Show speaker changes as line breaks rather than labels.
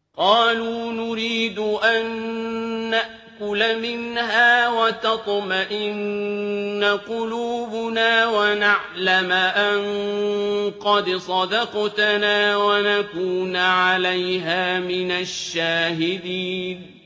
قَالُوا نُرِيدُ أَن نَّأْكُلَ مِنْهَا وَتَطْمَئِنَّ قُلُوبُنَا وَنَعْلَمَ أَن قَدْ صَدَقْتَنَا وَنَكُونَ عَلَيْهَا مِنَ الشَّاهِدِينَ